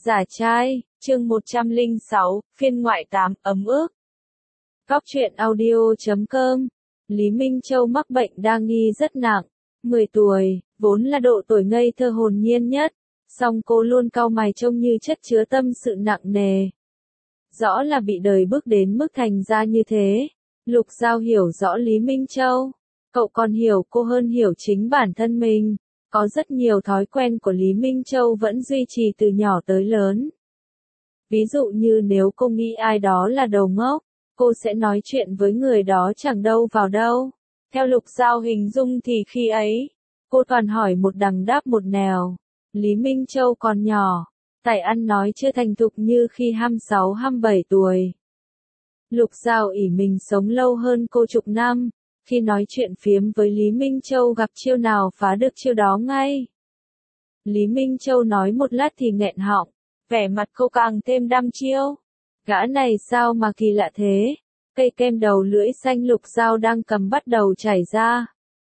Giả trai, chương 106, phiên ngoại 8, ấm ức. Góc truyện audio.com. Lý Minh Châu mắc bệnh đa nghi rất nặng. 10 tuổi, vốn là độ tuổi ngây thơ hồn nhiên nhất, song cô luôn cau mày trông như chất chứa tâm sự nặng nề. Rõ là bị đời bước đến mức thành ra như thế. Lục Giao hiểu rõ Lý Minh Châu. Cậu còn hiểu cô hơn hiểu chính bản thân mình. Có rất nhiều thói quen của Lý Minh Châu vẫn duy trì từ nhỏ tới lớn. Ví dụ như nếu cô nghĩ ai đó là đầu ngốc, cô sẽ nói chuyện với người đó chẳng đâu vào đâu. Theo Lục Giao hình dung thì khi ấy, cô toàn hỏi một đằng đáp một nẻo. Lý Minh Châu còn nhỏ, tài ăn nói chưa thành thục như khi 26-27 tuổi. Lục Giao ỷ mình sống lâu hơn cô chục năm. Khi nói chuyện phiếm với Lý Minh Châu gặp chiêu nào phá được chiêu đó ngay. Lý Minh Châu nói một lát thì nghẹn họng, vẻ mặt cô càng thêm đăm chiêu. Gã này sao mà kỳ lạ thế? Cây kem đầu lưỡi xanh Lục Giao đang cầm bắt đầu chảy ra.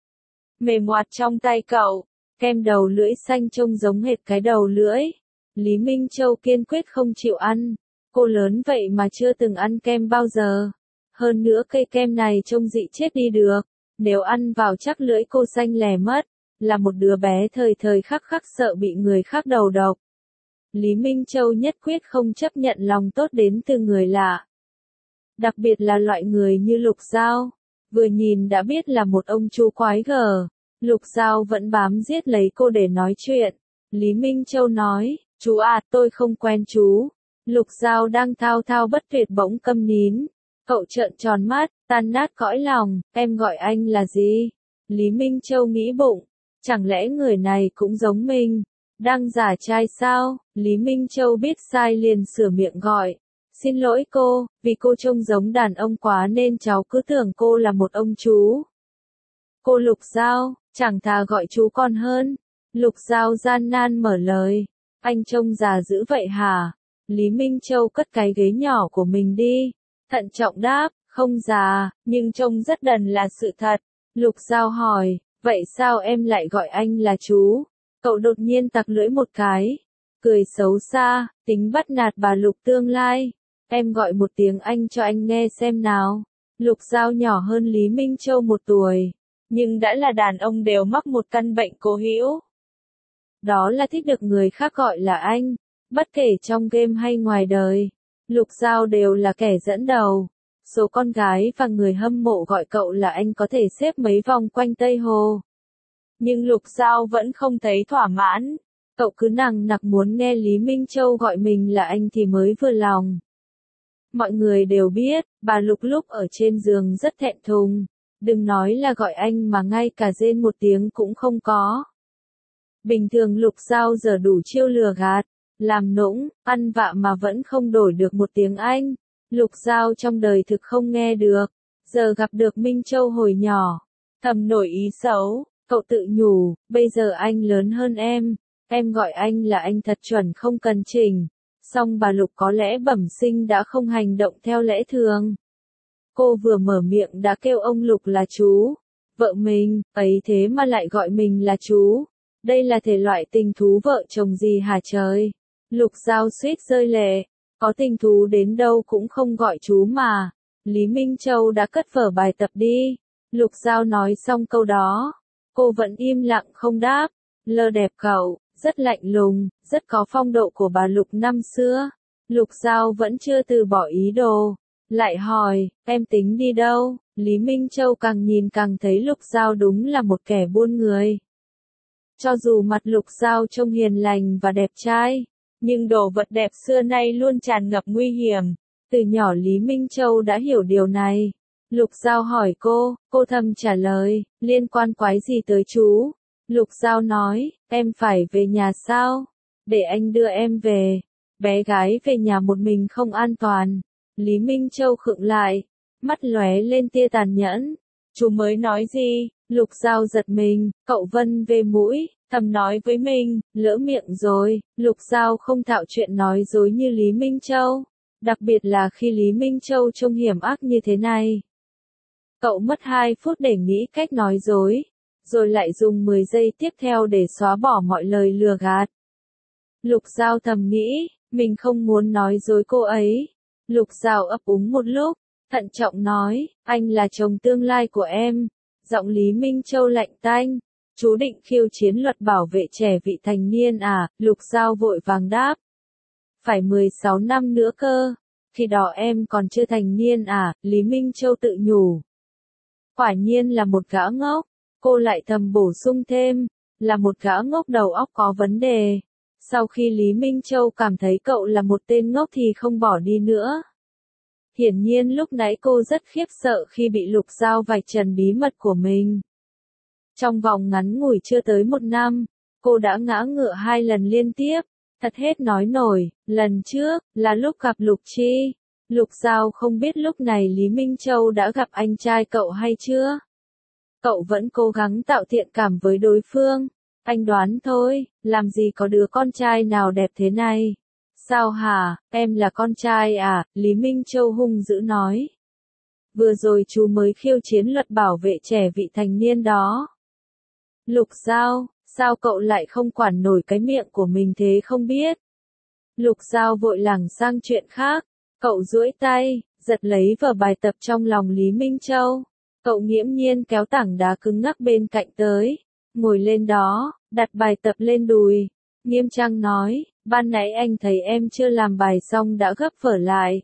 Mềm ngoặt trong tay cậu, kem đầu lưỡi xanh trông giống hệt cái đầu lưỡi. Lý Minh Châu kiên quyết không chịu ăn. Cô lớn vậy mà chưa từng ăn kem bao giờ. Hơn nữa cây kem này trông dị chết đi được, nếu ăn vào chắc lưỡi cô xanh lè mất, là một đứa bé thời thời khắc khắc sợ bị người khác đầu độc. Lý Minh Châu nhất quyết không chấp nhận lòng tốt đến từ người lạ. Đặc biệt là loại người như Lục Giao, vừa nhìn đã biết là một ông chú quái gở. Lục Giao vẫn bám giết lấy cô để nói chuyện. Lý Minh Châu nói, chú à, tôi không quen chú. Lục Giao đang thao thao bất tuyệt bỗng câm nín. Cậu trợn tròn mắt, tan nát cõi lòng, em gọi anh là gì? Lý Minh Châu nghĩ bụng, chẳng lẽ người này cũng giống mình, đang giả trai sao? Lý Minh Châu biết sai liền sửa miệng gọi, xin lỗi cô, vì cô trông giống đàn ông quá nên cháu cứ tưởng cô là một ông chú. Cô Lục Giao, chẳng thà gọi chú còn hơn. Lục Giao gian nan mở lời, anh trông già dữ vậy hả? Lý Minh Châu cất cái ghế nhỏ của mình đi. Thận trọng đáp, không già, nhưng trông rất đần là sự thật. Lục Giao hỏi, vậy sao em lại gọi anh là chú? Cậu đột nhiên tặc lưỡi một cái, cười xấu xa, tính bắt nạt bà Lục tương lai. Em gọi một tiếng anh cho anh nghe xem nào. Lục Giao nhỏ hơn Lý Minh Châu 1 tuổi, nhưng đã là đàn ông đều mắc một căn bệnh cố hữu. Đó là thích được người khác gọi là anh, bất kể trong game hay ngoài đời. Lục Giao đều là kẻ dẫn đầu. Số con gái và người hâm mộ gọi cậu là anh có thể xếp mấy vòng quanh Tây Hồ. Nhưng Lục Giao vẫn không thấy thỏa mãn. Cậu cứ nằng nặc muốn nghe Lý Minh Châu gọi mình là anh thì mới vừa lòng. Mọi người đều biết, bà Lục lúc ở trên giường rất thẹn thùng. Đừng nói là gọi anh mà ngay cả rên một tiếng cũng không có. Bình thường Lục Giao giờ đủ chiêu lừa gạt, làm nũng, ăn vạ mà vẫn không đổi được một tiếng Anh. Lục Giao trong đời thực không nghe được. Giờ gặp được Minh Châu hồi nhỏ, thầm nổi ý xấu. Cậu tự nhủ, bây giờ anh lớn hơn em gọi anh là anh thật chuẩn không cần chỉnh. Song bà Lục có lẽ bẩm sinh đã không hành động theo lẽ thường. Cô vừa mở miệng đã kêu ông Lục là chú. Vợ mình, ấy thế mà lại gọi mình là chú. Đây là thể loại tình thú vợ chồng gì hả trời? Lục Giao suýt rơi lệ, có tình thú đến đâu cũng không gọi chú mà. Lý Minh Châu đã cất vở bài tập đi. Lục Giao nói xong câu đó, cô vẫn im lặng không đáp. Lơ đẹp cậu, rất lạnh lùng, rất có phong độ của bà Lục năm xưa. Lục Giao vẫn chưa từ bỏ ý đồ, lại hỏi, em tính đi đâu? Lý Minh Châu càng nhìn càng thấy Lục Giao đúng là một kẻ buôn người. Cho dù mặt Lục Giao trông hiền lành và đẹp trai, nhưng đồ vật đẹp xưa nay luôn tràn ngập nguy hiểm. Từ nhỏ Lý Minh Châu đã hiểu điều này. Lục Giao hỏi cô thầm trả lời, liên quan quái gì tới chú? Lục Giao nói, em phải về nhà sao? Để anh đưa em về. Bé gái về nhà một mình không an toàn. Lý Minh Châu khựng lại, mắt lóe lên tia tàn nhẫn. Chú mới nói gì? Lục Giao giật mình, cậu vân về mũi, thầm nói với mình, lỡ miệng rồi. Lục Giao không thạo chuyện nói dối như Lý Minh Châu, đặc biệt là khi Lý Minh Châu trông hiểm ác như thế này. Cậu mất 2 phút để nghĩ cách nói dối, rồi lại dùng 10 giây tiếp theo để xóa bỏ mọi lời lừa gạt. Lục Giao thầm nghĩ, Mình không muốn nói dối cô ấy. Lục Giao ấp úng một lúc, thận trọng nói, anh là chồng tương lai của em. Giọng Lý Minh Châu lạnh tanh, chú định khiêu chiến luật bảo vệ trẻ vị thành niên à? Lục Giao vội vàng đáp. Phải 16 năm nữa cơ. Khi đó em còn chưa thành niên à? Lý Minh Châu tự nhủ. Quả nhiên là một gã ngốc. Cô lại thầm bổ sung thêm, là một gã ngốc đầu óc có vấn đề. Sau khi Lý Minh Châu cảm thấy cậu là một tên ngốc thì không bỏ đi nữa. Hiển nhiên lúc nãy cô rất khiếp sợ khi bị Lục Giao vạch trần bí mật của mình. Trong vòng ngắn ngủi chưa tới 1 năm, cô đã ngã ngựa 2 lần liên tiếp. Thật hết nói nổi, lần trước, là lúc gặp Lục Chi. Lục Giao không biết lúc này Lý Minh Châu đã gặp anh trai cậu hay chưa. Cậu vẫn cố gắng tạo thiện cảm với đối phương. Anh đoán thôi, làm gì có đứa con trai nào đẹp thế này. Sao hả, em là con trai à? Lý Minh Châu hung dữ nói. Vừa rồi chú mới khiêu chiến luật bảo vệ trẻ vị thành niên đó. Lục Giao, sao cậu lại không quản nổi cái miệng của mình thế không biết? Lục Giao vội lảng sang chuyện khác. Cậu duỗi tay, giật lấy vở bài tập trong lòng Lý Minh Châu. Cậu nghiễm nhiên kéo tảng đá cứng ngắc bên cạnh tới. Ngồi lên đó, đặt bài tập lên đùi. Nghiêm trang nói, ban nãy anh thấy em chưa làm bài xong đã gấp vở lại.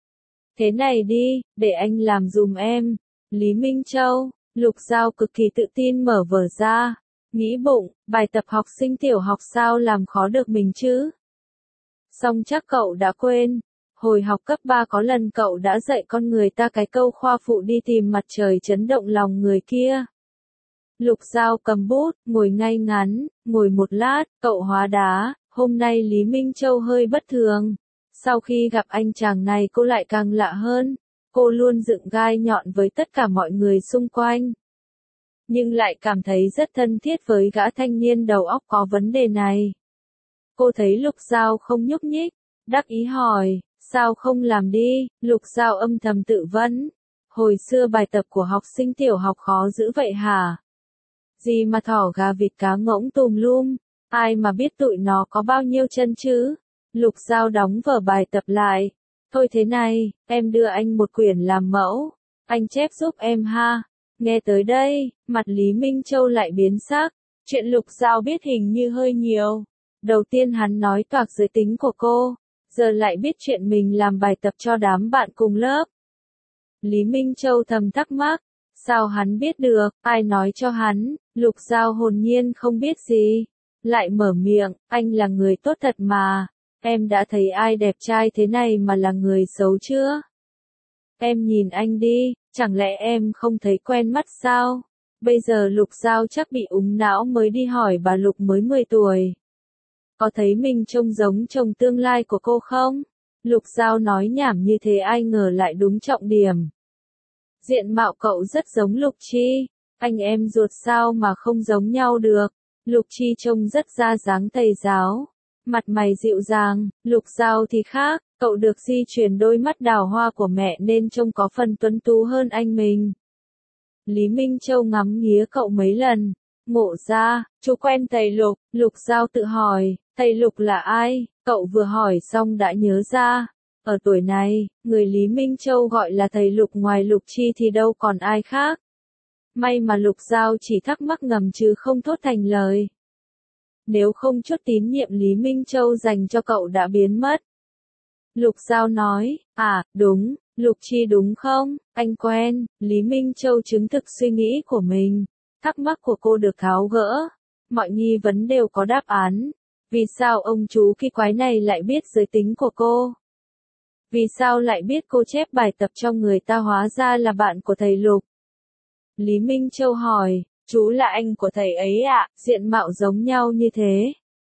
Thế này đi, để anh làm giùm em. Lý Minh Châu, Lục Giao cực kỳ tự tin mở vở ra. Nghĩ bụng, bài tập học sinh tiểu học sao làm khó được mình chứ? Xong chắc cậu đã quên. Hồi học cấp 3 có lần cậu đã dạy con người ta cái câu khoa phụ đi tìm mặt trời chấn động lòng người kia. Lục Giao cầm bút, ngồi ngay ngắn, ngồi một lát, cậu hóa đá, hôm nay Lý Minh Châu hơi bất thường. Sau khi gặp anh chàng này cô lại càng lạ hơn, cô luôn dựng gai nhọn với tất cả mọi người xung quanh. Nhưng lại cảm thấy rất thân thiết với gã thanh niên đầu óc có vấn đề này. Cô thấy Lục Giao không nhúc nhích, đắc ý hỏi, sao không làm đi? Lục Giao âm thầm tự vấn, hồi xưa bài tập của học sinh tiểu học khó dữ vậy hả? Gì mà thỏ gà vịt cá ngỗng tùm lum, ai mà biết tụi nó có bao nhiêu chân chứ? Lục Giao đóng vở bài tập lại. Thôi thế này, em đưa anh một quyển làm mẫu, anh chép giúp em ha. Nghe tới đây, mặt Lý Minh Châu lại biến sắc, chuyện Lục Giao biết hình như hơi nhiều. Đầu tiên hắn nói toạc giới tính của cô, giờ lại biết chuyện mình làm bài tập cho đám bạn cùng lớp. Lý Minh Châu thầm thắc mắc, sao hắn biết được, ai nói cho hắn? Lục Giao hồn nhiên không biết gì, lại mở miệng, anh là người tốt thật mà, em đã thấy ai đẹp trai thế này mà là người xấu chưa? Em nhìn anh đi, chẳng lẽ em không thấy quen mắt sao? Bây giờ Lục Giao chắc bị úng não mới đi hỏi bà Lục mới 10 tuổi. Có thấy mình trông giống chồng tương lai của cô không? Lục Giao nói nhảm như thế ai ngờ lại đúng trọng điểm. Diện mạo cậu rất giống Lục Chi, anh em ruột sao mà không giống nhau được. Lục Chi trông rất ra dáng thầy giáo, mặt mày dịu dàng, Lục Giao thì khác, cậu được di truyền đôi mắt đào hoa của mẹ nên trông có phần tuấn tú hơn anh mình. Lý Minh Châu ngắm nghía cậu mấy lần, ngộ ra, chú quen thầy Lục, Lục Giao tự hỏi, thầy Lục là ai? Cậu vừa hỏi xong đã nhớ ra. Ở tuổi này, người Lý Minh Châu gọi là thầy Lục ngoài Lục Chi thì đâu còn ai khác. May mà Lục Giao chỉ thắc mắc ngầm chứ không thốt thành lời. Nếu không chút tín nhiệm Lý Minh Châu dành cho cậu đã biến mất. Lục Giao nói, đúng, Lục Chi đúng không? Anh quen. Lý Minh Châu chứng thực suy nghĩ của mình. Thắc mắc của cô được tháo gỡ. Mọi nghi vấn đều có đáp án. Vì sao ông chú kỳ quái này lại biết giới tính của cô? Vì sao lại biết cô chép bài tập cho người ta hóa ra là bạn của thầy Lục? Lý Minh Châu hỏi, chú là anh của thầy ấy ạ, diện mạo giống nhau như thế.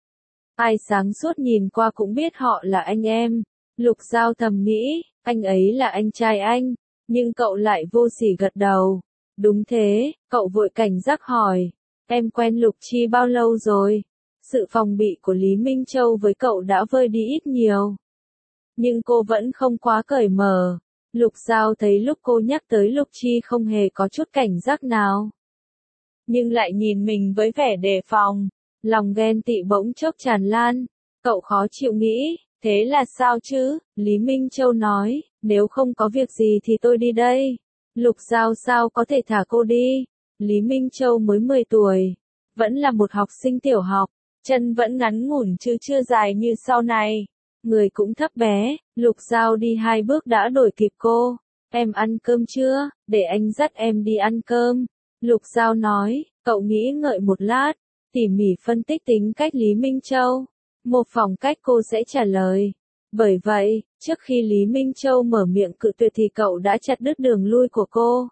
Ai sáng suốt nhìn qua cũng biết họ là anh em. Lục Giao thầm nghĩ, anh ấy là anh trai anh, nhưng cậu lại vô sỉ gật đầu. Đúng thế, cậu vội cảnh giác hỏi, em quen Lục Chi bao lâu rồi? Sự phòng bị của Lý Minh Châu với cậu đã vơi đi ít nhiều. Nhưng cô vẫn không quá cởi mở. Lục Giao thấy lúc cô nhắc tới Lục Chi không hề có chút cảnh giác nào. Nhưng lại nhìn mình với vẻ đề phòng. Lòng ghen tị bỗng chốc tràn lan. Cậu khó chịu nghĩ, Thế là sao chứ? Lý Minh Châu nói, nếu không có việc gì thì tôi đi đây. Lục Giao sao có thể thả cô đi? Lý Minh Châu mới 10 tuổi, vẫn là một học sinh tiểu học, chân vẫn ngắn ngủn chứ chưa dài như sau này. Người cũng thấp bé, Lục Giao đi 2 bước đã đuổi kịp cô. Em ăn cơm chưa? Để anh dắt em đi ăn cơm. Lục Giao nói, cậu nghĩ ngợi một lát, tỉ mỉ phân tích tính cách Lý Minh Châu. Một phòng cách cô sẽ trả lời. Bởi vậy, trước khi Lý Minh Châu mở miệng cự tuyệt thì cậu đã chặt đứt đường lui của cô.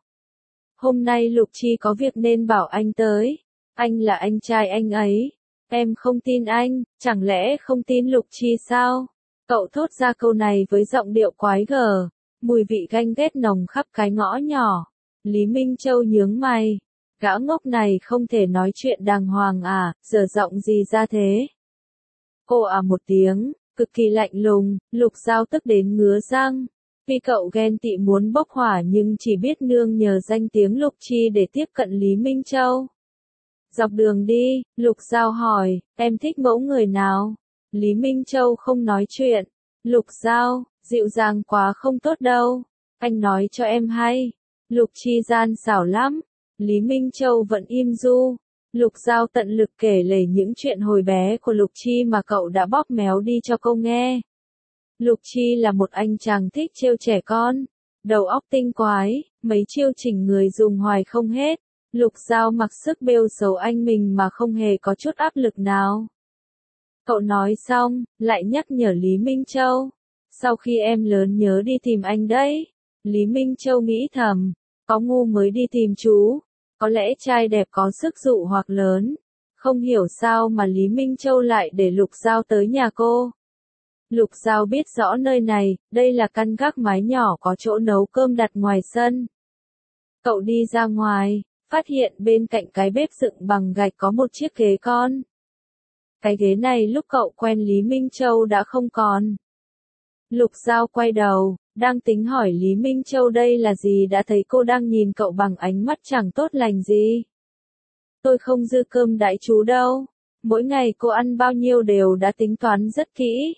Hôm nay Lục Chi có việc nên bảo anh tới. Anh là anh trai anh ấy. Em không tin anh, chẳng lẽ không tin Lục Chi sao? Cậu thốt ra câu này với giọng điệu quái gở, mùi vị ganh ghét nồng khắp cái ngõ nhỏ. Lý Minh Châu nhướng mày. Gã ngốc này không thể nói chuyện đàng hoàng à, dở giọng gì ra thế? Cô à một tiếng, cực kỳ lạnh lùng, Lục Giao tức đến ngứa răng. Vì cậu ghen tị muốn bốc hỏa nhưng chỉ biết nương nhờ danh tiếng Lục Chi để tiếp cận Lý Minh Châu. Dọc đường đi, Lục Giao hỏi, em thích mẫu người nào? Lý Minh Châu không nói chuyện. Lục Giao, dịu dàng quá không tốt đâu. Anh nói cho em hay. Lục Chi gian xảo lắm. Lý Minh Châu vẫn im du. Lục Giao tận lực kể lể những chuyện hồi bé của Lục Chi mà cậu đã bóp méo đi cho cô nghe. Lục Chi là một anh chàng thích trêu trẻ con. Đầu óc tinh quái, mấy chiêu chỉnh người dùng hoài không hết. Lục Giao mặc sức bêu xấu anh mình mà không hề có chút áp lực nào. Cậu nói xong, lại nhắc nhở Lý Minh Châu. Sau khi em lớn nhớ đi tìm anh đấy. Lý Minh Châu nghĩ thầm, có ngu mới đi tìm chú. Có lẽ trai đẹp có sức dụ hoặc lớn. Không hiểu sao mà Lý Minh Châu lại để Lục Giao tới nhà cô. Lục Giao biết rõ nơi này, đây là căn gác mái nhỏ có chỗ nấu cơm đặt ngoài sân. Cậu đi ra ngoài, phát hiện bên cạnh cái bếp dựng bằng gạch có một chiếc ghế con. Cái ghế này lúc cậu quen Lý Minh Châu đã không còn. Lục Giao quay đầu, đang tính hỏi Lý Minh Châu đây là gì đã thấy cô đang nhìn cậu bằng ánh mắt chẳng tốt lành gì. Tôi không dư cơm đãi chú đâu. Mỗi ngày cô ăn bao nhiêu đều đã tính toán rất kỹ.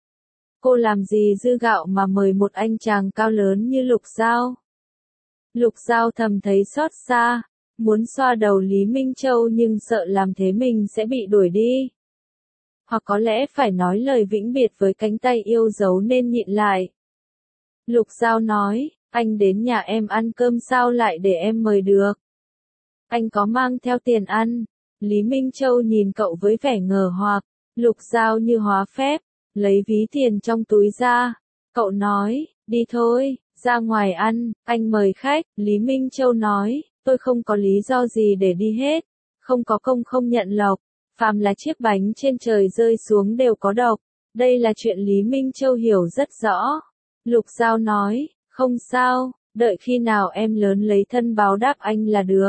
Cô làm gì dư gạo mà mời một anh chàng cao lớn như Lục Giao. Lục Giao thầm thấy xót xa, muốn xoa đầu Lý Minh Châu nhưng sợ làm thế mình sẽ bị đuổi đi. Hoặc có lẽ phải nói lời vĩnh biệt với cánh tay yêu dấu nên nhịn lại. Lục Giao nói, anh đến nhà em ăn cơm sao lại để em mời được. Anh có mang theo tiền ăn. Lý Minh Châu nhìn cậu với vẻ ngờ hoặc. Lục Giao như hóa phép, lấy ví tiền trong túi ra. Cậu nói, đi thôi, ra ngoài ăn, anh mời khách. Lý Minh Châu nói, tôi không có lý do gì để đi hết. Không có công không nhận lộc. Phàm là chiếc bánh trên trời rơi xuống đều có độc. Đây là chuyện Lý Minh Châu hiểu rất rõ. Lục Giao nói, không sao, đợi khi nào em lớn lấy thân báo đáp anh là được.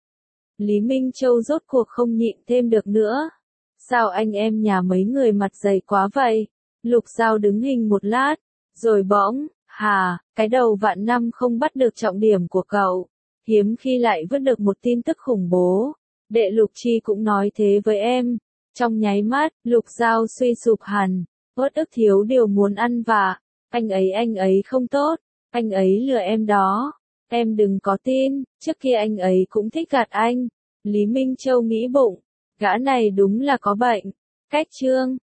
Lý Minh Châu rốt cuộc không nhịn thêm được nữa. Sao anh em nhà mấy người mặt dày quá vậy? Lục Giao đứng hình một lát, rồi bỗng, cái đầu vạn năm không bắt được trọng điểm của cậu. Hiếm khi lại vứt được một tin tức khủng bố. Đệ Lục Chi cũng nói thế với em. Trong nháy mắt, Lục Giao suy sụp hẳn, uất ức thiếu điều muốn ăn vạ. Anh ấy không tốt, anh ấy lừa em đó. Em đừng có tin, trước kia anh ấy cũng thích gạt anh. Lý Minh Châu nghĩ bụng, gã này đúng là có bệnh. Cách chương